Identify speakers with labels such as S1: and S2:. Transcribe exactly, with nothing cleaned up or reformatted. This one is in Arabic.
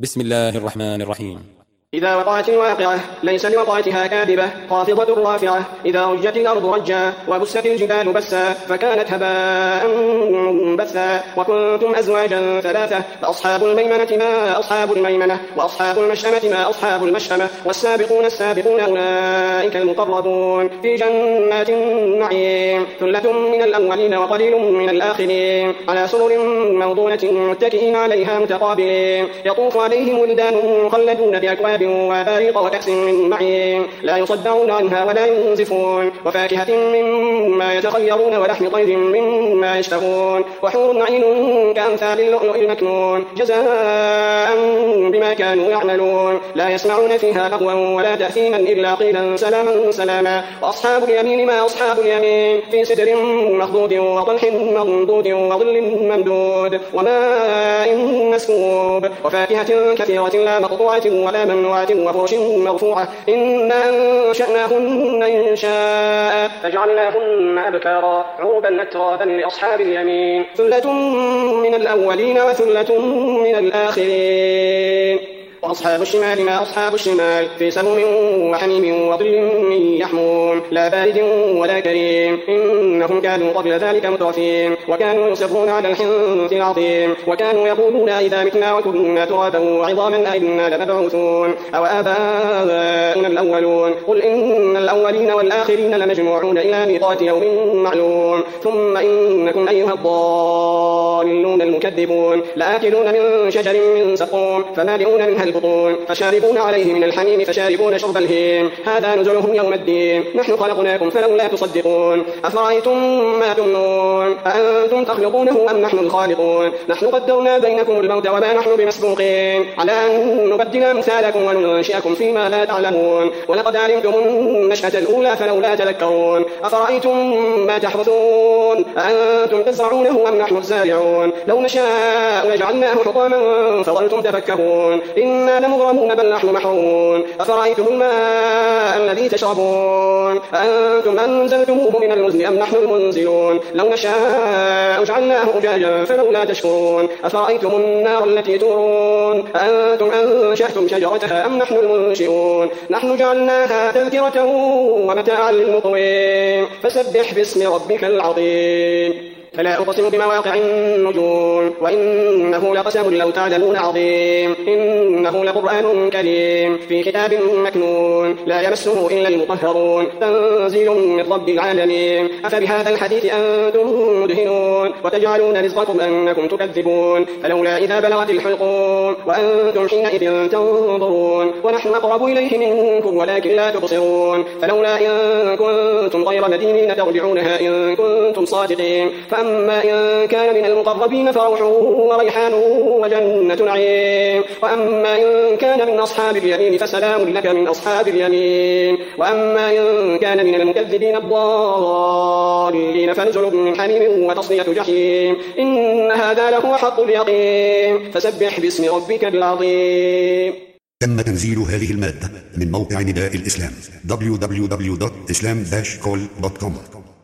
S1: بسم الله الرحمن الرحيم.
S2: إذا وقعت الواقعة ليس لوقعتها كاذبة خافضة رافعة. إذا رجت الأرض رجا وبست الجبال بسا فكانت هباء منبثا. وكنتم أزواجا ثلاثة فأصحاب الميمنة ما أصحاب الميمنة وأصحاب المشأمة ما أصحاب المشأمة. والسابقون السابقون أولئك المقربون في جنات النعيم. ثلة من الأولين وقليل من الآخرين على سرر موضونة متكئين عليها متقابلين. يطوف عليهم ولدان مخلدون بأكواب وباريق وكأس من معين لا يصدعون عنها ولا ينزفون. وفاكهة مما يتخيرون ولحم طير مما يشتهون. وحور عين كأمثال اللؤلؤ المكنون جزاء بما كانوا يعملون. لا يسمعون فيها لغوا ولا تأثيما إلا قيلا سلاما سلاما. وأصحاب اليمين ما أصحاب اليمين في سدر مخضود وطلح منضود وظل ممدود وماء مسكوب. وفاكهة كثيرة لا مقطوعة ولا ممنوعة وفرش مرفوعة. إنا أنشأناهن إنشاء فجعلناهن أبكارا عربا أترابا لأصحاب اليمين. ثلة من الأولين وثلة من الآخرين. وأصحاب الشمال ما أصحاب الشمال في سموم وحميم وظل من يحموم لا بارد ولا كريم. إنهم كانوا قبل ذلك مترفين وكانوا يصرون على الحنث العظيم. وكانوا يقولون إذا متنا وكنا ترابا وعظاما أئنا لمبعوثون أو آباؤنا الأولون. قل إن الأولين والآخرين لمجموعون إلى ميقات يوم معلوم. ثم إنكم أيها الضالون المكذبون لآكلون من شجر من سقوم فمالئون منها البطون فشاربون عليه من الحميم فشاربون شرب الهيم. هذا نزلهم يوم الدين. نحن خلقناكم فلولا تصدقون. أفرأيتم ما تمنون أأنتم تخلقونه أم نحن الخالقون. نحن قدرنا بينكم الموت وما نحن بمسبوقين على أن نبدل أمثالكم وننشئكم فيما لا تعلمون. ولقد علمتم النشأة الأولى فلولا تذكرون. أفرأيتم ما تحرثون أأنتم تزرعونه أم نحن الزارعون. لو نشاء لجعلناه حطاما فظلتم تفكهون. إنا لمغرمون بل نحن محرومون. أفرأيتم الماء الذي تشربون أأنتم أنزلتموه من المزن أم نحن المنزلون. لو نشاء جعلناه أجاجا فلولا تشكرون. أفرأيتم النار التي تورون أأنتم أنشأتم شجرتها أم نحن المنشئون. نحن جعلناها تذكرة ومتاعا للمقوين. فسبح باسم ربك العظيم. فلا أقسم بمواقع النجوم وإنه لقسم لو تعلمون عظيم. إنه لقرآن كريم في كتاب مكنون لا يمسه إلا المطهرون تنزيل من رب العالمين. أفبهذا الحديث أنتم مدهنون وتجعلون رزقكم أنكم تكذبون. فلولا إذا بلغت الحلقوم وأنتم حينئذ تنظرون. ونحن أقرب إليه منكم ولكن لا تبصرون. فلولا إن كنتم غير مدينين ترجعونها إن كنتم صادقين. أما إن كان من المقربين فروح وريحان وجنة نعيم. وأما إن كان من أصحاب اليمين فسلام لك من أصحاب اليمين. وأما إن كان من المكذبين الضالين فنزل من حميم وتصلية جحيم. إن هذا لهو حق اليقين. فسبح باسم ربك العظيم.
S3: تم تنزيل هذه المادة من موقع نداء الإسلام دبليو دبليو دبليو دوت إسلام داش كول دوت كوم.